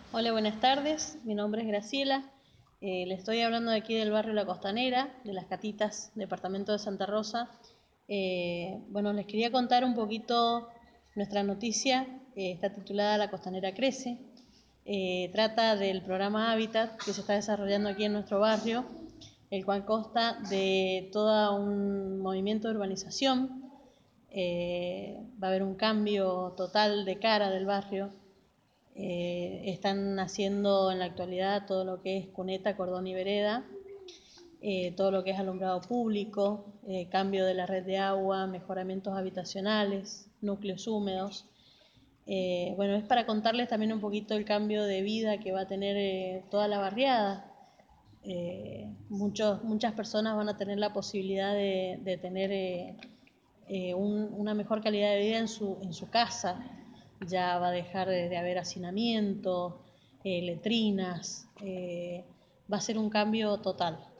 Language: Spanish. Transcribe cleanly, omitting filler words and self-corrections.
Hola, buenas tardes. Mi nombre es Graciela. Le estoy hablando de aquí del barrio La Costanera, de Las Catitas, departamento de Santa Rosa. Bueno, les quería contar un poquito nuestra noticia. Está titulada La Costanera Crece. Trata del programa Hábitat que se está desarrollando aquí en nuestro barrio, el cual consta de todo un movimiento de urbanización. Va a haber un cambio total de cara del barrio. Están haciendo en la actualidad todo lo que es cuneta, cordón y vereda, todo lo que es alumbrado público, cambio de la red de agua, mejoramientos habitacionales, núcleos húmedos. Bueno, es para contarles también un poquito el cambio de vida que va a tener toda la barriada. Muchas personas van a tener la posibilidad de tener una mejor calidad de vida en su casa. Ya va a dejar de haber hacinamiento, letrinas, va a ser un cambio total.